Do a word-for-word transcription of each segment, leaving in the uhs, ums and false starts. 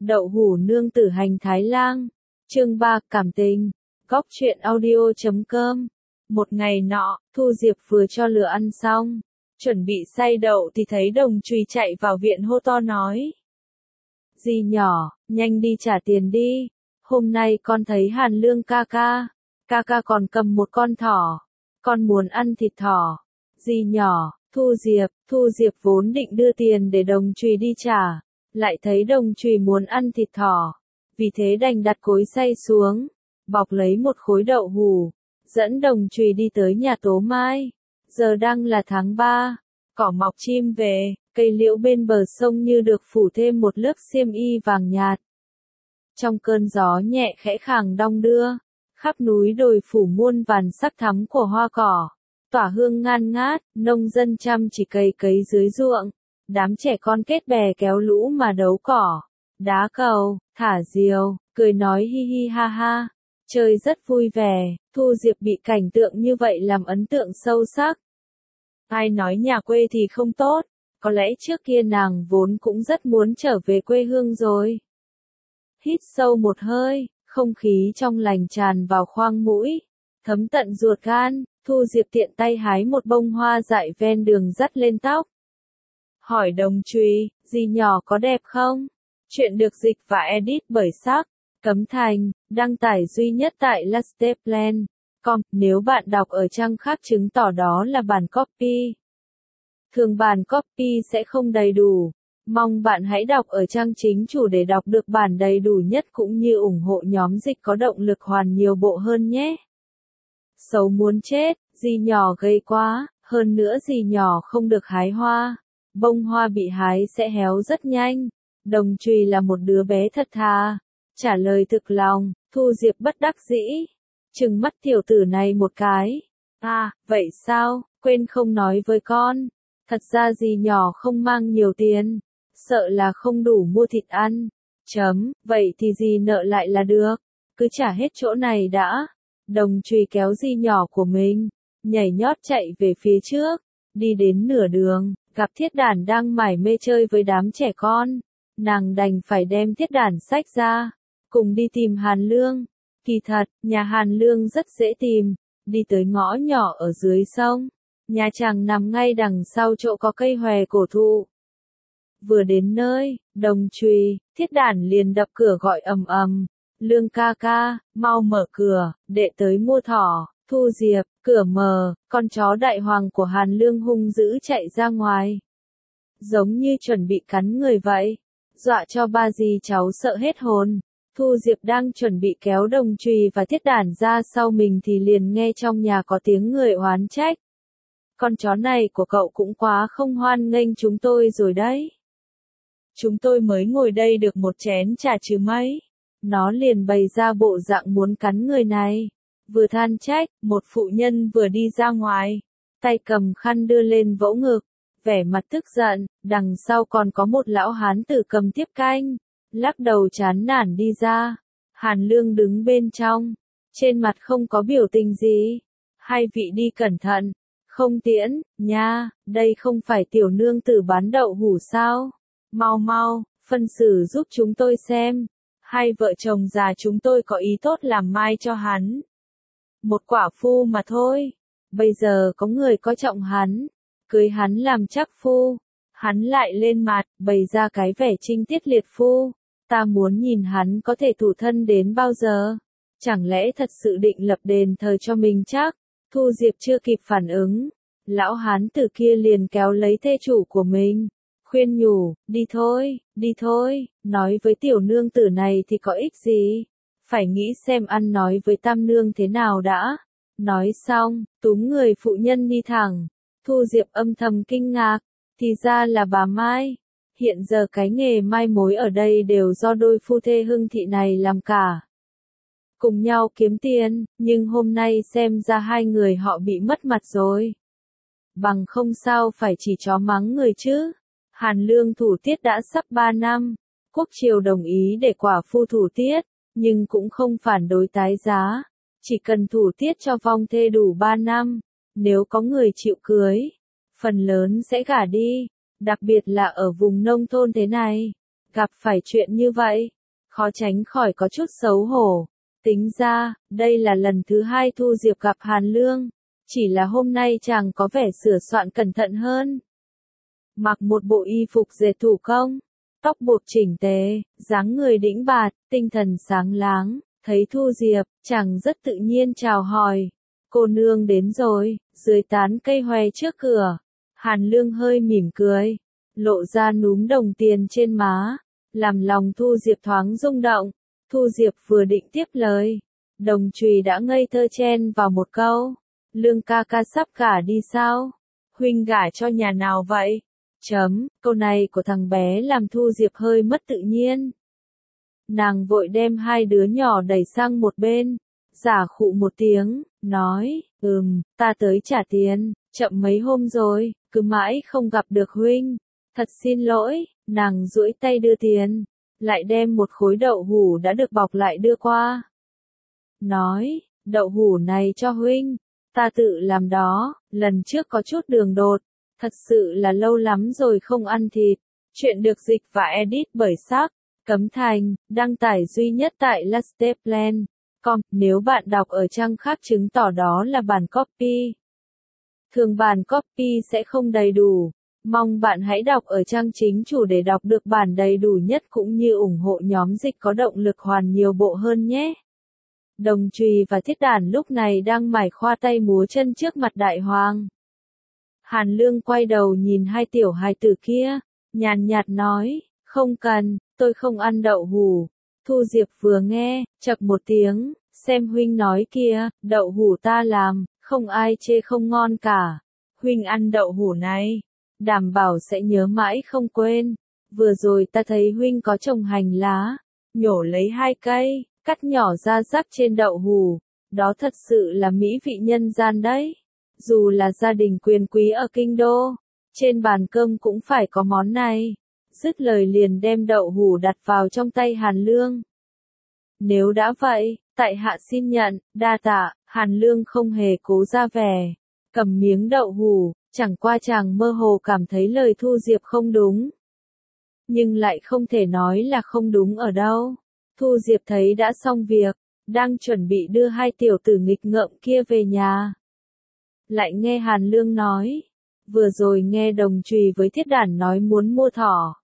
Đậu hũ nương tử hành Thái Lang. Chương ba cảm tình. Góc truyện audio chấm com. Một ngày nọ, Thu Diệp vừa cho lửa ăn xong, chuẩn bị xay đậu thì thấy Đồng Trùy chạy vào viện hô to nói. Dì nhỏ, nhanh đi trả tiền đi. Hôm nay con thấy Hàn Lương ca ca. Ca ca còn cầm một con thỏ. Con muốn ăn thịt thỏ. Dì nhỏ, Thu Diệp, Thu Diệp vốn định đưa tiền để Đồng Trùy đi trả. Lại thấy Đồng Trùy muốn ăn thịt thỏ. Vì thế đành đặt cối xay xuống. Bọc lấy một khối đậu hũ. Dẫn Đồng Trùy đi tới nhà Tố Mai. Giờ đang là tháng ba. Cỏ mọc chim về. Cây liễu bên bờ sông như được phủ thêm một lớp xiêm y vàng nhạt. Trong cơn gió nhẹ khẽ khàng đong đưa. Khắp núi đồi phủ muôn vàn sắc thắm của hoa cỏ. Tỏa hương ngan ngát, nông dân chăm chỉ cày cấy dưới ruộng. Đám trẻ con kết bè kéo lũ mà đấu cỏ. Đá cầu, thả diều, cười nói hi hi ha ha. Chơi rất vui vẻ, Thu Diệp bị cảnh tượng như vậy làm ấn tượng sâu sắc. Ai nói nhà quê thì không tốt, có lẽ trước kia nàng vốn cũng rất muốn trở về quê hương rồi. Hít sâu một hơi, không khí trong lành tràn vào khoang mũi, thấm tận ruột gan, Thu Diệp tiện tay hái một bông hoa dại ven đường dắt lên tóc. Hỏi Đồng Trùy, dì nhỏ có đẹp không? Chuyện được dịch và edit bởi Sắc, Cấm Thành, đăng tải duy nhất tại lasteplan chấm com, nếu bạn đọc ở trang khác chứng tỏ đó là bản copy. Thường bản copy sẽ không đầy đủ. Mong bạn hãy đọc ở trang chính chủ để đọc được bản đầy đủ nhất cũng như ủng hộ nhóm dịch có động lực hoàn nhiều bộ hơn nhé. Xấu muốn chết, dì nhỏ gầy quá, hơn nữa dì nhỏ không được hái hoa. Bông hoa bị hái sẽ héo rất nhanh. Đồng Trùy là một đứa bé thật thà. Trả lời thực lòng, Thu Diệp bất đắc dĩ. Trừng mắt tiểu tử này một cái. À, vậy sao, quên không nói với con. Thật ra dì nhỏ không mang nhiều tiền. Sợ là không đủ mua thịt ăn. Chấm, vậy thì dì nợ lại là được. Cứ trả hết chỗ này đã. Đồng Trùy kéo dì nhỏ của mình. Nhảy nhót chạy về phía trước. Đi đến nửa đường, gặp Thiết Đản đang mải mê chơi với đám trẻ con. Nàng đành phải đem Thiết Đản xách ra. Cùng đi tìm Hàn Lương. Kỳ thật, nhà Hàn Lương rất dễ tìm. Đi tới ngõ nhỏ ở dưới sông. Nhà chàng nằm ngay đằng sau chỗ có cây hòe cổ thụ. Vừa đến nơi, Đồng Trùy, Thiết Đản liền đập cửa gọi ầm ầm. Lương ca ca, mau mở cửa, đệ tới mua thỏ. Thu Diệp, cửa mở, con chó đại hoàng của Hàn Lương hung dữ chạy ra ngoài. Giống như chuẩn bị cắn người vậy. Dọa cho ba dì cháu sợ hết hồn. Thu Diệp đang chuẩn bị kéo Đồng Trùy và Thiết Đản ra sau mình thì liền nghe trong nhà có tiếng người oán trách. Con chó này của cậu cũng quá không hoan nghênh chúng tôi rồi đấy. Chúng tôi mới ngồi đây được một chén trà chứ mấy. Nó liền bày ra bộ dạng muốn cắn người này. Vừa than trách, một phụ nhân vừa đi ra ngoài. Tay cầm khăn đưa lên vỗ ngực. Vẻ mặt tức giận, đằng sau còn có một lão hán tử cầm tiếp canh. Lắc đầu chán nản đi ra. Hàn Lương đứng bên trong. Trên mặt không có biểu tình gì. Hai vị đi cẩn thận. Không tiễn, nha, đây không phải tiểu nương tử bán đậu hũ sao? Mau mau, phân xử giúp chúng tôi xem. Hai vợ chồng già chúng tôi có ý tốt làm mai cho hắn. Một quả phu mà thôi. Bây giờ có người coi trọng hắn. Cưới hắn làm chắc phu. Hắn lại lên mặt, bày ra cái vẻ trinh tiết liệt phu. Ta muốn nhìn hắn có thể thủ thân đến bao giờ. Chẳng lẽ thật sự định lập đền thờ cho mình chắc? Thu Diệp chưa kịp phản ứng. Lão hán tử kia liền kéo lấy thê chủ của mình. Khuyên nhủ, đi thôi, đi thôi, nói với tiểu nương tử này thì có ích gì. Phải nghĩ xem ăn nói với tam nương thế nào đã. Nói xong, túm người phụ nhân đi thẳng. Thu Diệp âm thầm kinh ngạc. Thì ra là bà Mai. Hiện giờ cái nghề mai mối ở đây đều do đôi phu thê Hưng Thị này làm cả. Cùng nhau kiếm tiền, nhưng hôm nay xem ra hai người họ bị mất mặt rồi. Bằng không sao phải chỉ chó mắng người chứ. Hàn Lương thủ tiết đã sắp ba năm. Quốc triều đồng ý để quả phu thủ tiết, nhưng cũng không phản đối tái giá. Chỉ cần thủ tiết cho vong thê đủ ba năm. Nếu có người chịu cưới, phần lớn sẽ gả đi. Đặc biệt là ở vùng nông thôn thế này. gặp phải chuyện như vậy, khó tránh khỏi có chút xấu hổ. Tính ra, đây là lần thứ hai Thu Diệp gặp Hàn Lương, chỉ là hôm nay chàng có vẻ sửa soạn cẩn thận hơn. Mặc một bộ y phục dệt thủ công, tóc buộc chỉnh tề, dáng người đĩnh bạt, tinh thần sáng láng, thấy Thu Diệp, chàng rất tự nhiên chào hỏi. Cô nương đến rồi, dưới tán cây hoè trước cửa. Hàn Lương hơi mỉm cười, lộ ra núm đồng tiền trên má, làm lòng Thu Diệp thoáng rung động. Thu Diệp vừa định tiếp lời, Đồng Chùy đã ngây thơ chen vào một câu. Lương ca ca sắp gả đi sao? Huynh gả cho nhà nào vậy? Chấm, câu này của thằng bé làm Thu Diệp hơi mất tự nhiên. Nàng vội đem hai đứa nhỏ đẩy sang một bên, giả khụ một tiếng, nói, ừm, ta tới trả tiền, chậm mấy hôm rồi, cứ mãi không gặp được huynh. Thật xin lỗi, nàng duỗi tay đưa tiền, lại đem một khối đậu hũ đã được bọc lại đưa qua. Nói, đậu hũ này cho huynh, ta tự làm đó, lần trước có chút đường đột, thật sự là lâu lắm rồi không ăn thịt. Chuyện được dịch và edit bởi Sắc, Cấm Thành, đăng tải duy nhất tại lasteplan chấm com, nếu bạn đọc ở trang khác chứng tỏ đó là bản copy. Thường bản copy sẽ không đầy đủ. Mong bạn hãy đọc ở trang chính chủ để đọc được bản đầy đủ nhất cũng như ủng hộ nhóm dịch có động lực hoàn nhiều bộ hơn nhé. Đồng Chùy và Thiết Đản lúc này đang mải khoa tay múa chân trước mặt đại hoàng. Hàn Lương quay đầu nhìn hai tiểu hài tử kia, nhàn nhạt nói, không cần, tôi không ăn đậu hũ. Thu Diệp vừa nghe, chậc một tiếng, xem huynh nói kia, đậu hũ ta làm, không ai chê không ngon cả. Huynh ăn đậu hũ này, đảm bảo sẽ nhớ mãi không quên. Vừa rồi ta thấy huynh có trồng hành lá, nhổ lấy hai cây, cắt nhỏ ra rắc trên đậu hũ, đó thật sự là mỹ vị nhân gian đấy. Dù là gia đình quyền quý ở kinh đô, trên bàn cơm cũng phải có món này. Dứt lời liền đem đậu hũ đặt vào trong tay Hàn Lương. Nếu đã vậy, tại hạ xin nhận, đa tạ. Hàn Lương không hề cố ra vẻ, cầm miếng đậu hũ, chẳng qua chàng mơ hồ cảm thấy lời Thu Diệp không đúng. Nhưng lại không thể nói là không đúng ở đâu. Thu Diệp thấy đã xong việc, đang chuẩn bị đưa hai tiểu tử nghịch ngợm kia về nhà. Lại nghe Hàn Lương nói, vừa rồi nghe Đồng Chùy với Thiết Đản nói muốn mua thỏ.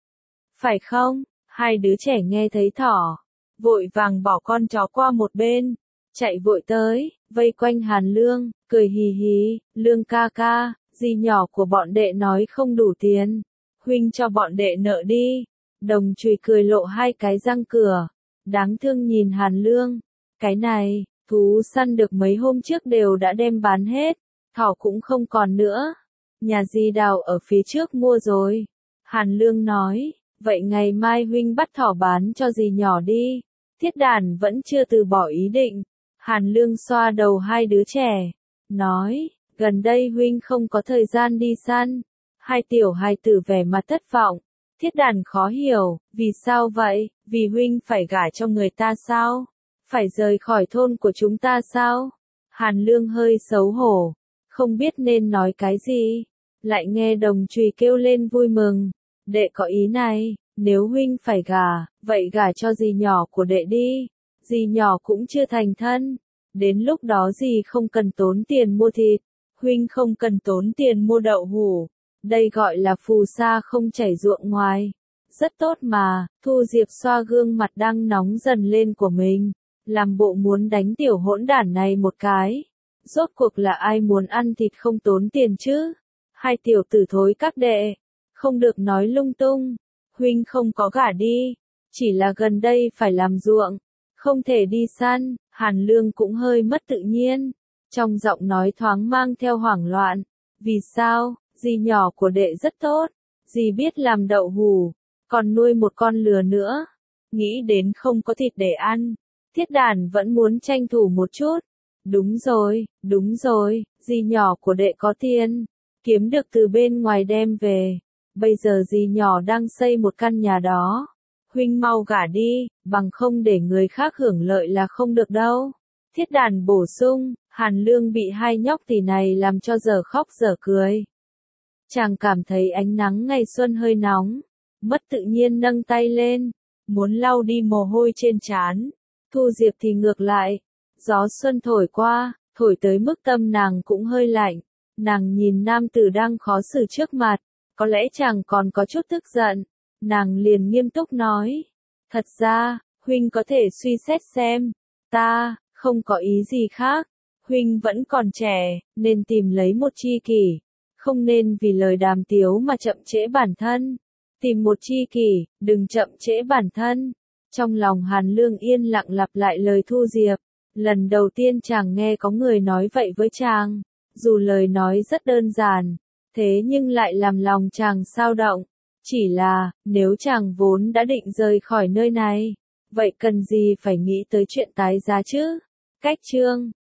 Phải không? Hai đứa trẻ nghe thấy thỏ, vội vàng bỏ con chó qua một bên, chạy vội tới, vây quanh Hàn Lương, cười hì hì, Lương ca ca, dì nhỏ của bọn đệ nói không đủ tiền, huynh cho bọn đệ nợ đi. Đồng Chùy cười lộ hai cái răng cửa, đáng thương nhìn Hàn Lương, cái này, thú săn được mấy hôm trước đều đã đem bán hết, thỏ cũng không còn nữa. Nhà dì Đào ở phía trước mua rồi. Hàn Lương nói, vậy ngày mai huynh bắt thỏ bán cho dì nhỏ đi. Thiết Đản vẫn chưa từ bỏ ý định. Hàn Lương xoa đầu hai đứa trẻ, nói, gần đây huynh không có thời gian đi săn. Hai tiểu hài tử vẻ mặt thất vọng. Thiết Đản khó hiểu, vì sao vậy, vì huynh phải gả cho người ta sao? Phải rời khỏi thôn của chúng ta sao? Hàn Lương hơi xấu hổ, không biết nên nói cái gì. Lại nghe Đồng Chùy kêu lên vui mừng, đệ có ý này, nếu huynh phải gả, vậy gả cho dì nhỏ của đệ đi. Dì nhỏ cũng chưa thành thân, đến lúc đó dì không cần tốn tiền mua thịt, huynh không cần tốn tiền mua đậu hũ. Đây gọi là phù sa không chảy ruộng ngoài. Rất tốt mà. Thu Diệp xoa gương mặt đang nóng dần lên của mình, làm bộ muốn đánh tiểu hỗn đản này một cái. Rốt cuộc là ai muốn ăn thịt không tốn tiền chứ? Hai tiểu tử thối các đệ, không được nói lung tung. Huynh không có gả đi, chỉ là gần đây phải làm ruộng, không thể đi săn. Hàn Lương cũng hơi mất tự nhiên, trong giọng nói thoáng mang theo hoảng loạn. Vì sao? Dì nhỏ của đệ rất tốt, dì biết làm đậu hũ, còn nuôi một con lừa nữa. Nghĩ đến không có thịt để ăn, Thiết Đản vẫn muốn tranh thủ một chút. Đúng rồi, đúng rồi, dì nhỏ của đệ có tiền, kiếm được từ bên ngoài đem về. Bây giờ dì nhỏ đang xây một căn nhà đó. Huynh mau gả đi, bằng không để người khác hưởng lợi là không được đâu. Thiết Đản bổ sung. Hàn Lương bị hai nhóc tỳ này làm cho dở khóc dở cười. Chàng cảm thấy ánh nắng ngày xuân hơi nóng, mất tự nhiên nâng tay lên, muốn lau đi mồ hôi trên trán. Thu Diệp thì ngược lại, gió xuân thổi qua, thổi tới mức tâm nàng cũng hơi lạnh. Nàng nhìn nam tử đang khó xử trước mặt, có lẽ chàng còn có chút tức giận. Nàng liền nghiêm túc nói, thật ra, huynh có thể suy xét xem, ta, không có ý gì khác. Huynh vẫn còn trẻ, nên tìm lấy một tri kỷ, không nên vì lời đàm tiếu mà chậm trễ bản thân. Tìm một tri kỷ, đừng chậm trễ bản thân. Trong lòng Hàn Lương yên lặng lặp lại lời Thu Diệp. Lần đầu tiên chàng nghe có người nói vậy với chàng. Dù lời nói rất đơn giản, thế nhưng lại làm lòng chàng xao động. Chỉ là, nếu chàng vốn đã định rời khỏi nơi này, vậy cần gì phải nghĩ tới chuyện tái giá chứ? Cách chương